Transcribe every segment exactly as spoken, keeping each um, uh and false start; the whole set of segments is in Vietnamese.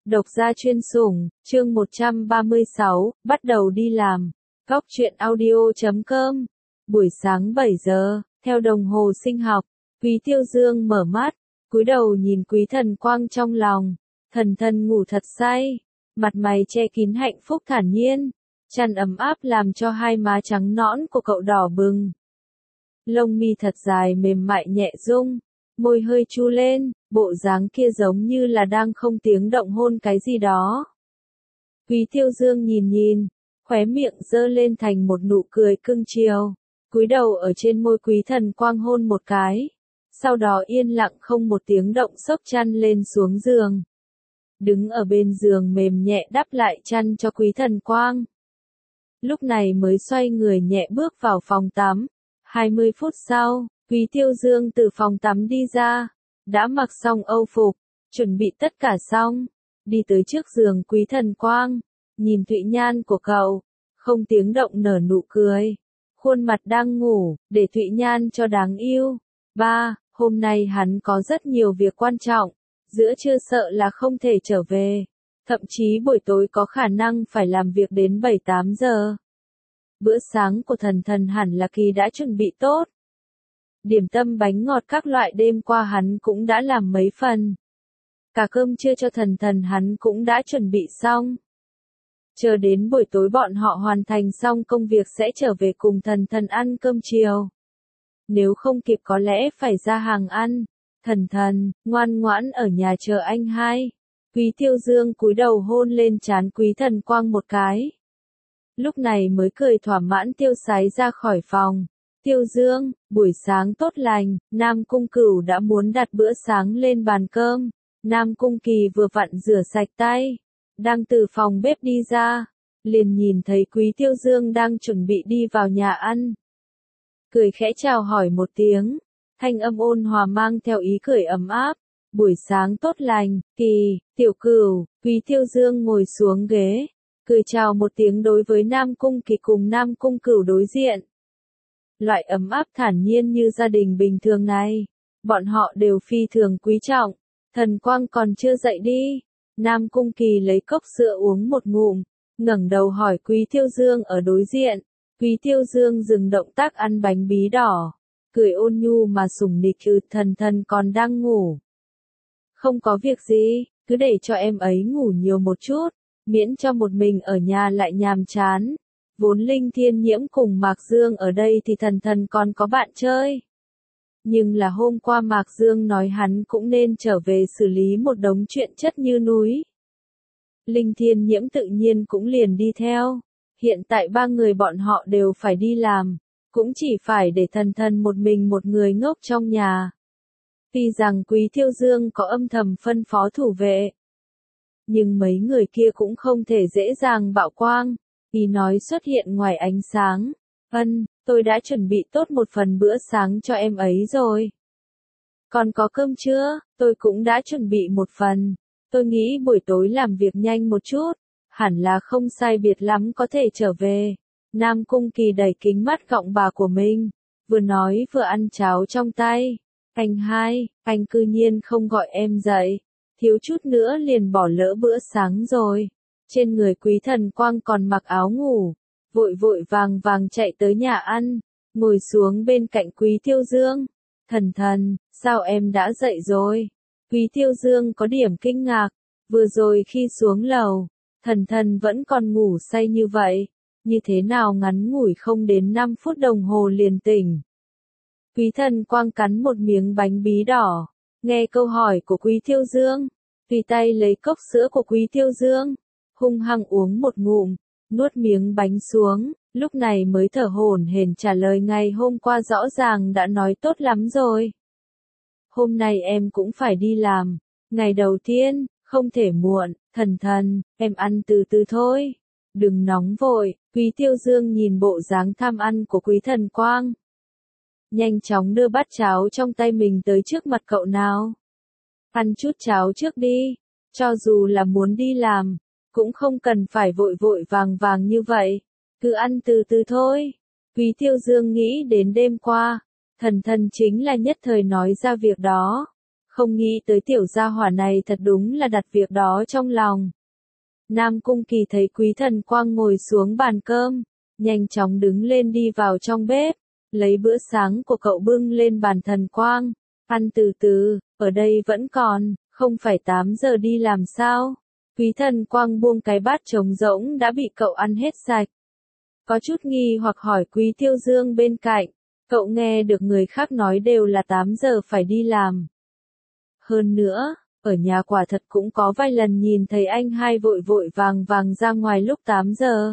Độc gia chuyên sủng, chương một trăm ba mươi sáu, bắt đầu đi làm. Góc truyện audio chấm com. Buổi sáng bảy giờ, theo đồng hồ sinh học, Quý Tiêu Dương mở mắt, cúi đầu nhìn Quý Thần Quang trong lòng. Thần thần ngủ thật say, mặt mày che kín hạnh phúc thản nhiên, chăn ấm áp làm cho hai má trắng nõn của cậu đỏ bừng. Lông mi thật dài mềm mại nhẹ rung, môi hơi chu lên, bộ dáng kia giống như là đang không tiếng động hôn cái gì đó. Quý Tiêu Dương nhìn nhìn, khóe miệng giơ lên thành một nụ cười cưng chiều, cúi đầu ở trên môi Quý Thần Quang hôn một cái, sau đó yên lặng không một tiếng động xốc chăn lên xuống giường. Đứng ở bên giường mềm nhẹ đắp lại chăn cho Quý Thần Quang. Lúc này mới xoay người nhẹ bước vào phòng tắm. hai mươi phút sau, Quý Tiêu Dương từ phòng tắm đi ra, đã mặc xong âu phục, chuẩn bị tất cả xong, đi tới trước giường Quý Thần Quang, nhìn Thụy Nhan của cậu, không tiếng động nở nụ cười, khuôn mặt đang ngủ, để Thụy Nhan cho đáng yêu. Ba, hôm nay hắn có rất nhiều việc quan trọng, giữa trưa sợ là không thể trở về, thậm chí buổi tối có khả năng phải làm việc đến bảy tám giờ. Bữa sáng của Thần Thần hẳn là Kỳ đã chuẩn bị tốt. Điểm tâm bánh ngọt các loại đêm qua hắn cũng đã làm mấy phần. Cả cơm trưa cho Thần Thần hắn cũng đã chuẩn bị xong. Chờ đến buổi tối bọn họ hoàn thành xong công việc sẽ trở về cùng Thần Thần ăn cơm chiều. Nếu không kịp có lẽ phải ra hàng ăn. Thần Thần, ngoan ngoãn ở nhà chờ anh hai. Quý Tiêu Dương cúi đầu hôn lên trán Quý Thần Quang một cái. Lúc này mới cười thỏa mãn tiêu sái ra khỏi phòng. Tiêu Dương, buổi sáng tốt lành, Nam Cung Cửu đã muốn đặt bữa sáng lên bàn cơm. Nam Cung Kỳ vừa vặn rửa sạch tay, đang từ phòng bếp đi ra, liền nhìn thấy Quý Tiêu Dương đang chuẩn bị đi vào nhà ăn. Cười khẽ chào hỏi một tiếng, thanh âm ôn hòa mang theo ý cười ấm áp. Buổi sáng tốt lành, Kỳ, Tiểu Cửu. Quý Tiêu Dương ngồi xuống ghế, cười chào một tiếng đối với Nam Cung Kỳ cùng Nam Cung Cửu đối diện. Loại ấm áp thản nhiên như gia đình bình thường này, bọn họ đều phi thường quý trọng. Thần Quang còn chưa dậy đi. Nam Cung Kỳ lấy cốc sữa uống một ngụm, ngẩng đầu hỏi Quý Tiêu Dương ở đối diện. Quý Tiêu Dương dừng động tác ăn bánh bí đỏ, cười ôn nhu mà sủng nịch chứ Thần Thần còn đang ngủ. Không có việc gì, cứ để cho em ấy ngủ nhiều một chút, miễn cho một mình ở nhà lại nhàm chán. Vốn Linh Thiên Nhiễm cùng Mạc Dương ở đây thì Thần Thần còn có bạn chơi. Nhưng là hôm qua Mạc Dương nói hắn cũng nên trở về xử lý một đống chuyện chất như núi. Linh Thiên Nhiễm tự nhiên cũng liền đi theo. Hiện tại ba người bọn họ đều phải đi làm, cũng chỉ phải để Thần Thần một mình một người ngốc trong nhà. Tuy rằng Quý Tiêu Dương có âm thầm phân phó thủ vệ, nhưng mấy người kia cũng không thể dễ dàng bạo quang. Ý nói xuất hiện ngoài ánh sáng. Ân, tôi đã chuẩn bị tốt một phần bữa sáng cho em ấy rồi. Còn có cơm trưa, tôi cũng đã chuẩn bị một phần. Tôi nghĩ buổi tối làm việc nhanh một chút, hẳn là không sai biệt lắm có thể trở về. Nam Cung Kỳ đẩy kính mắt gọng bà của mình, vừa nói vừa ăn cháo trong tay. Anh hai, anh cư nhiên không gọi em dậy, thiếu chút nữa liền bỏ lỡ bữa sáng rồi. Trên người Quý Thần Quang còn mặc áo ngủ, vội vội vàng vàng chạy tới nhà ăn, ngồi xuống bên cạnh Quý Tiêu Dương. Thần Thần, sao em đã dậy rồi? Quý Tiêu Dương có điểm kinh ngạc, vừa rồi khi xuống lầu, Thần Thần vẫn còn ngủ say như vậy, như thế nào ngắn ngủi không đến năm phút đồng hồ liền tỉnh. Quý Thần Quang cắn một miếng bánh bí đỏ, nghe câu hỏi của Quý Tiêu Dương, tùy tay lấy cốc sữa của Quý Tiêu Dương, hung hăng uống một ngụm, nuốt miếng bánh xuống, lúc này mới thở hổn hển trả lời ngày hôm qua rõ ràng đã nói tốt lắm rồi. Hôm nay em cũng phải đi làm, ngày đầu tiên, không thể muộn. Thần Thần, em ăn từ từ thôi, đừng nóng vội. Quý Tiêu Dương nhìn bộ dáng tham ăn của Quý Thần Quang, nhanh chóng đưa bát cháo trong tay mình tới trước mặt cậu nào. Ăn chút cháo trước đi, cho dù là muốn đi làm, cũng không cần phải vội vội vàng vàng như vậy, cứ ăn từ từ thôi. Quý Tiêu Dương nghĩ đến đêm qua, Thần Thần chính là nhất thời nói ra việc đó, Không nghĩ tới tiểu gia hỏa này thật đúng là đặt việc đó trong lòng. Nam Cung Kỳ thấy Quý Thần Quang ngồi xuống bàn cơm, nhanh chóng đứng lên đi vào trong bếp, lấy bữa sáng của cậu bưng lên bàn Thần Quang, ăn từ từ, ở đây vẫn còn, không phải tám giờ đi làm sao? Quý Thần Quang buông cái bát trống rỗng đã bị cậu ăn hết sạch. Có chút nghi hoặc hỏi Quý Tiêu Dương bên cạnh, cậu nghe được người khác nói đều là tám giờ phải đi làm. Hơn nữa, ở nhà quả thật cũng có vài lần nhìn thấy anh hai vội vội vàng vàng ra ngoài lúc tám giờ.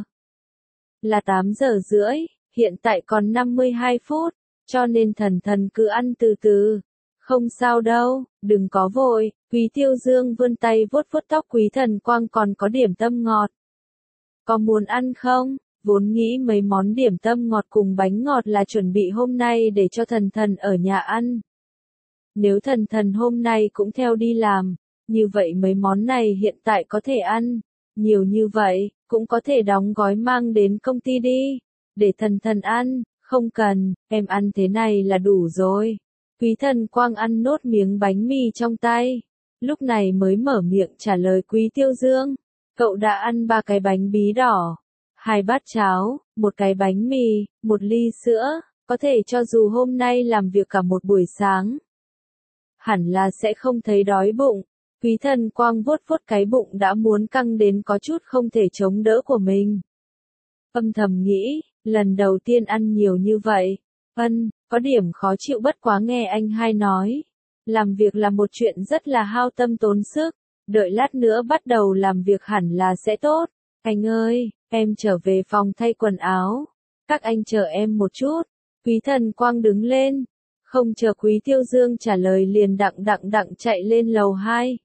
Là tám giờ rưỡi, hiện tại còn năm mươi hai phút, cho nên Thần Thần cứ ăn từ từ. Không sao đâu, đừng có vội. Quý Tiêu Dương vươn tay vuốt vuốt tóc Quý Thần Quang, còn có điểm tâm ngọt. Có muốn ăn không? Vốn nghĩ mấy món điểm tâm ngọt cùng bánh ngọt là chuẩn bị hôm nay để cho Thần Thần ở nhà ăn. Nếu Thần Thần hôm nay cũng theo đi làm, như vậy mấy món này hiện tại có thể ăn. Nhiều như vậy, cũng có thể đóng gói mang đến công ty đi. Để Thần Thần ăn, không cần, em ăn thế này là đủ rồi. Quý Thần Quang ăn nốt miếng bánh mì trong tay. Lúc này mới mở miệng trả lời Quý Tiêu Dương. Cậu đã ăn ba cái bánh bí đỏ, hai bát cháo, một cái bánh mì, một ly sữa, có thể cho dù hôm nay làm việc cả một buổi sáng. Hẳn là sẽ không thấy đói bụng. Quý Thần Quang vuốt vuốt cái bụng đã muốn căng đến có chút không thể chống đỡ của mình. Âm thầm nghĩ, lần đầu tiên ăn nhiều như vậy, ân, có điểm khó chịu bất quá nghe anh hai nói. Làm việc là một chuyện rất là hao tâm tốn sức, đợi lát nữa bắt đầu làm việc hẳn là sẽ tốt. Anh ơi, em trở về phòng thay quần áo. Các anh chờ em một chút. Quý Thần Quang đứng lên. Không chờ Quý Tiêu Dương trả lời liền đặng đặng đặng chạy lên lầu hai.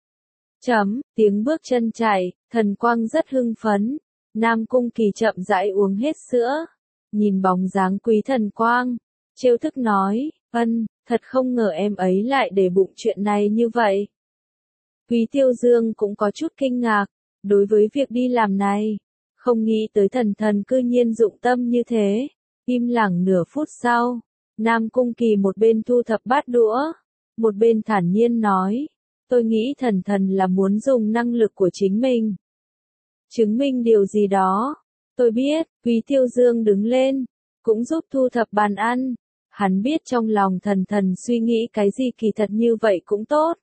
Chấm, tiếng bước chân chạy, Thần Quang rất hưng phấn. Nam Cung Kỳ chậm rãi uống hết sữa. Nhìn bóng dáng Quý Thần Quang, trêu thức nói, ân, thật không ngờ em ấy lại để bụng chuyện này như vậy. Quý Tiêu Dương cũng có chút kinh ngạc, đối với việc đi làm này, không nghĩ tới Thần Thần cư nhiên dụng tâm như thế. Im lặng nửa phút sau, Nam Cung Kỳ một bên thu thập bát đũa, một bên thản nhiên nói, tôi nghĩ Thần Thần là muốn dùng năng lực của chính mình chứng minh điều gì đó. Tôi biết. Quý Tiêu Dương đứng lên, cũng giúp thu thập bàn ăn. Hắn biết trong lòng Thần Thần suy nghĩ cái gì, kỳ thật như vậy cũng tốt.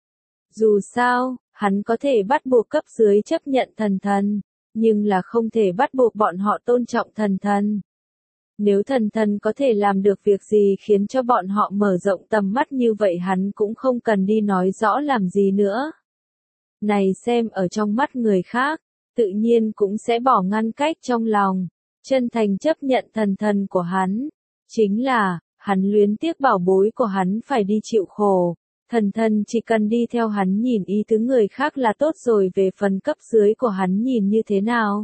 Dù sao, hắn có thể bắt buộc cấp dưới chấp nhận Thần Thần, nhưng là không thể bắt buộc bọn họ tôn trọng Thần Thần. Nếu Thần Thần có thể làm được việc gì khiến cho bọn họ mở rộng tầm mắt như vậy, hắn cũng không cần đi nói rõ làm gì nữa. Này xem ở trong mắt người khác, tự nhiên cũng sẽ bỏ ngăn cách trong lòng, chân thành chấp nhận Thần Thần của hắn. Chính là, hắn luyến tiếc bảo bối của hắn phải đi chịu khổ. Thần Thần chỉ cần đi theo hắn nhìn ý tứ người khác là tốt rồi, về phần cấp dưới của hắn nhìn như thế nào.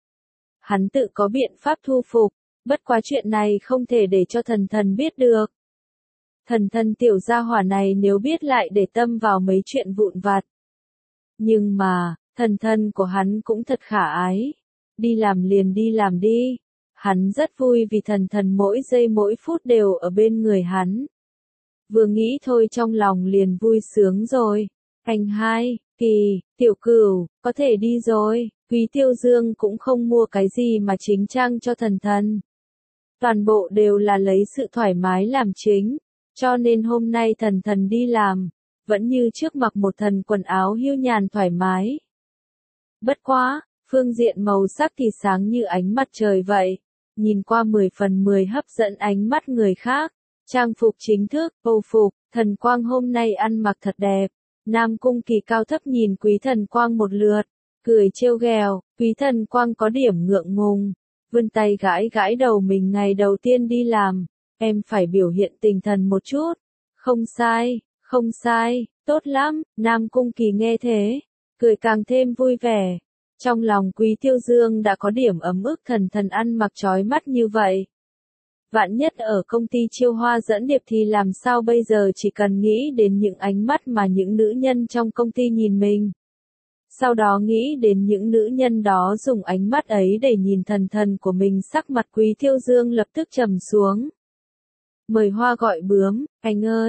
Hắn tự có biện pháp thu phục, bất quá chuyện này không thể để cho Thần Thần biết được. Thần Thần tiểu gia hỏa này nếu biết lại để tâm vào mấy chuyện vụn vặt. Nhưng mà, Thần Thần của hắn cũng thật khả ái. Đi làm liền đi làm đi. Hắn rất vui vì Thần Thần mỗi giây mỗi phút đều ở bên người hắn. Vừa nghĩ thôi trong lòng liền vui sướng rồi. Anh hai, Kỳ, Tiểu Cửu, có thể đi rồi. Quý Tiêu Dương cũng không mua cái gì mà chính trang cho Thần Thần. Toàn bộ đều là lấy sự thoải mái làm chính. Cho nên hôm nay Thần Thần đi làm, vẫn như trước mặc một thân quần áo hiu nhàn thoải mái. Bất quá, phương diện màu sắc thì sáng như ánh mặt trời vậy. Nhìn qua mười phần mười hấp dẫn ánh mắt người khác. Trang phục chính thức, Âu phục, Thần Quang hôm nay ăn mặc thật đẹp. Nam Cung Kỳ cao thấp nhìn Quý Thần Quang một lượt, cười trêu ghẹo. Quý Thần Quang có điểm ngượng ngùng, vươn tay gãi gãi đầu mình. Ngày đầu tiên đi làm, em phải biểu hiện tinh thần một chút. Không sai, không sai, tốt lắm. Nam Cung Kỳ nghe thế, cười càng thêm vui vẻ. Trong lòng Quý Tiêu Dương đã có điểm ấm ức, Thần Thần ăn mặc chói mắt như vậy. Vạn nhất ở công ty chiêu hoa dẫn điệp thì làm sao bây giờ, chỉ cần nghĩ đến những ánh mắt mà những nữ nhân trong công ty nhìn mình. Sau đó nghĩ đến những nữ nhân đó dùng ánh mắt ấy để nhìn Thần Thần của mình, sắc mặt Quý Tiêu Dương lập tức trầm xuống. Mời hoa gọi bướm, anh ơi,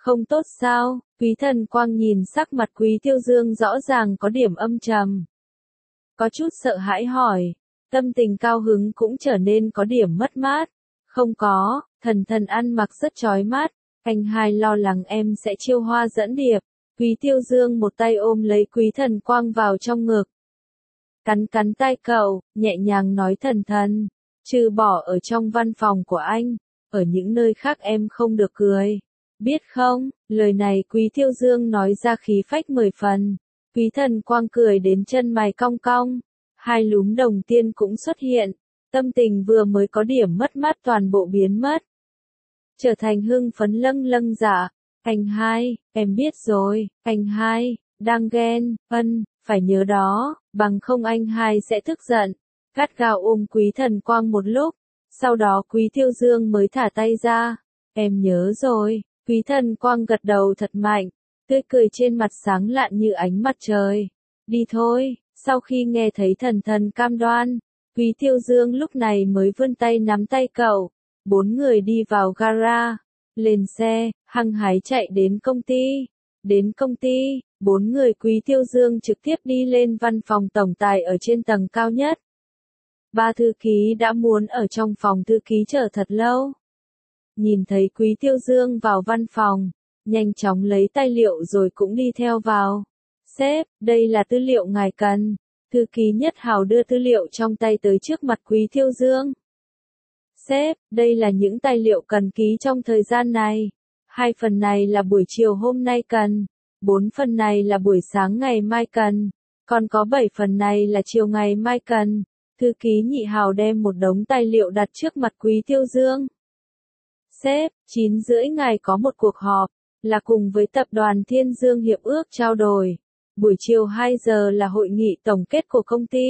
Không tốt sao? Quý Thần Quang nhìn sắc mặt Quý Tiêu Dương rõ ràng có điểm âm trầm. Có chút sợ hãi hỏi, tâm tình cao hứng cũng trở nên có điểm mất mát. Không có, Thần Thần ăn mặc rất chói mắt, anh hai lo lắng em sẽ chiêu hoa dẫn điệp. Quý Tiêu Dương một tay ôm lấy Quý Thần Quang vào trong ngực. Cắn cắn tay cậu, nhẹ nhàng nói Thần Thần, trừ bỏ ở trong văn phòng của anh, ở những nơi khác em không được cười. Biết không, lời này Quý Tiêu Dương nói ra khí phách mười phần. Quý Thần Quang cười đến chân mày cong cong, hai lúm đồng tiền cũng xuất hiện, tâm tình vừa mới có điểm mất mát toàn bộ biến mất. Trở thành hưng phấn lâng lâng dạ, anh hai, em biết rồi, anh hai, đang ghen, ân, phải nhớ đó, bằng không anh hai sẽ tức giận. Gắt gao ôm Quý Thần Quang một lúc, sau đó Quý Tiêu Dương mới thả tay ra, em nhớ rồi. Quý Thần Quang gật đầu thật mạnh, tươi cười trên mặt sáng lạn như ánh mặt trời. Đi thôi, sau khi nghe thấy Thần Thần cam đoan, Quý Tiêu Dương lúc này mới vươn tay nắm tay cậu. Bốn người đi vào gara, lên xe, hăng hái chạy đến công ty. Đến công ty, bốn người Quý Tiêu Dương trực tiếp đi lên văn phòng tổng tài ở trên tầng cao nhất. Ba thư ký đã muốn ở trong phòng thư ký chờ thật lâu. Nhìn thấy Quý Tiêu Dương vào văn phòng, nhanh chóng lấy tài liệu rồi cũng đi theo vào. Sếp, đây là tư liệu ngài cần. Thư ký Nhất Hào đưa tư liệu trong tay tới trước mặt Quý Tiêu Dương. Sếp, đây là những tài liệu cần ký trong thời gian này. Hai phần này là buổi chiều hôm nay cần. Bốn phần này là buổi sáng ngày mai cần. Còn có bảy phần này là chiều ngày mai cần. Thư ký Nhị Hào đem một đống tài liệu đặt trước mặt Quý Tiêu Dương. Sếp, chín rưỡi ngày có một cuộc họp, là cùng với tập đoàn Thiên Dương hiệp ước trao đổi. Buổi chiều hai giờ là hội nghị tổng kết của công ty.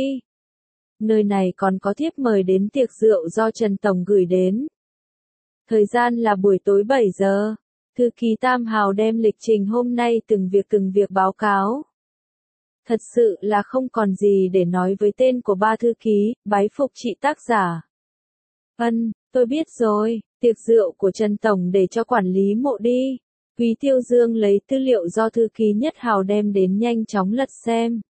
Nơi này còn có thiếp mời đến tiệc rượu do Trần Tổng gửi đến. Thời gian là buổi tối bảy giờ. Thư ký Tam Hào đem lịch trình hôm nay từng việc từng việc báo cáo. Thật sự là không còn gì để nói với tên của ba thư ký, bái phục chị tác giả. Ân, tôi biết rồi, tiệc rượu của Trần Tổng để cho quản lý mộ đi. Quý Tiêu Dương lấy tư liệu do thư ký Nhất Hào đem đến nhanh chóng lật xem.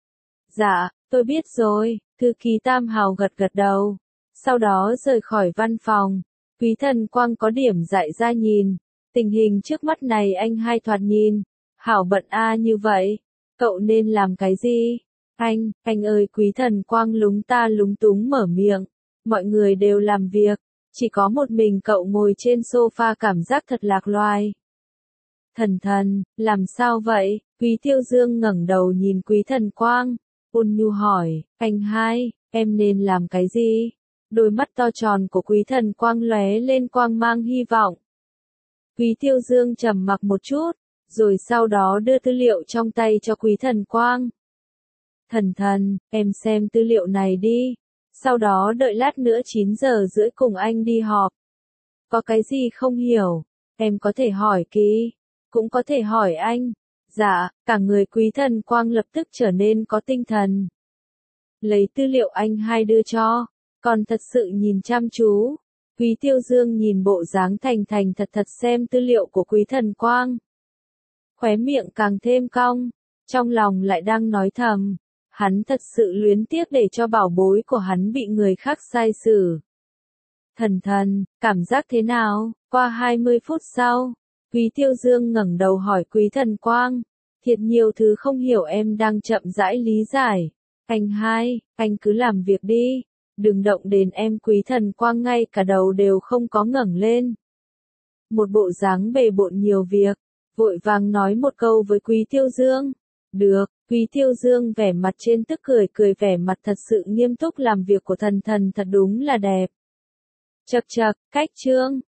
Dạ, tôi biết rồi, thư ký Tam Hào gật gật đầu. Sau đó rời khỏi văn phòng. Quý Thần Quang có điểm dại ra nhìn. Tình hình trước mắt này anh hai thoạt nhìn. Hảo bận a như vậy. Cậu nên làm cái gì? Anh, anh ơi Quý Thần Quang lúng ta lúng túng mở miệng. Mọi người đều làm việc. Chỉ có một mình cậu ngồi trên sofa cảm giác thật lạc loài. Thần Thần, làm sao vậy? Quý Tiêu Dương ngẩng đầu nhìn Quý Thần Quang, ôn nhu hỏi, anh hai, em nên làm cái gì? Đôi mắt to tròn của Quý Thần Quang lóe lên quang mang hy vọng. Quý Tiêu Dương trầm mặc một chút, rồi sau đó đưa tư liệu trong tay cho Quý Thần Quang. Thần Thần, em xem tư liệu này đi, sau đó đợi lát nữa chín giờ rưỡi cùng anh đi họp. Có cái gì không hiểu, em có thể hỏi kỹ, cũng có thể hỏi anh. Dạ, cả người Quý Thần Quang lập tức trở nên có tinh thần. Lấy tư liệu anh hai đưa cho, còn thật sự nhìn chăm chú. Quý Tiêu Dương nhìn bộ dáng thành thành thật thật xem tư liệu của Quý Thần Quang. Khóe miệng càng thêm cong, trong lòng lại đang nói thầm. Hắn thật sự luyến tiếc để cho bảo bối của hắn bị người khác sai xử. Thần Thần, cảm giác thế nào? Qua hai mươi phút sau, Quý Tiêu Dương ngẩng đầu hỏi Quý Thần Quang. Thiệt nhiều thứ không hiểu em đang chậm rãi lý giải. Anh hai, anh cứ làm việc đi. Đừng động đến em. Quý Thần Quang ngay cả đầu đều không có ngẩng lên. Một bộ dáng bề bộn nhiều việc, vội vàng nói một câu với Quý Tiêu Dương. Được, Quý Tiêu Dương vẻ mặt trên tức cười cười vẻ mặt thật sự nghiêm túc làm việc của Thần Thần thật đúng là đẹp. Chậc chậc, cách chương.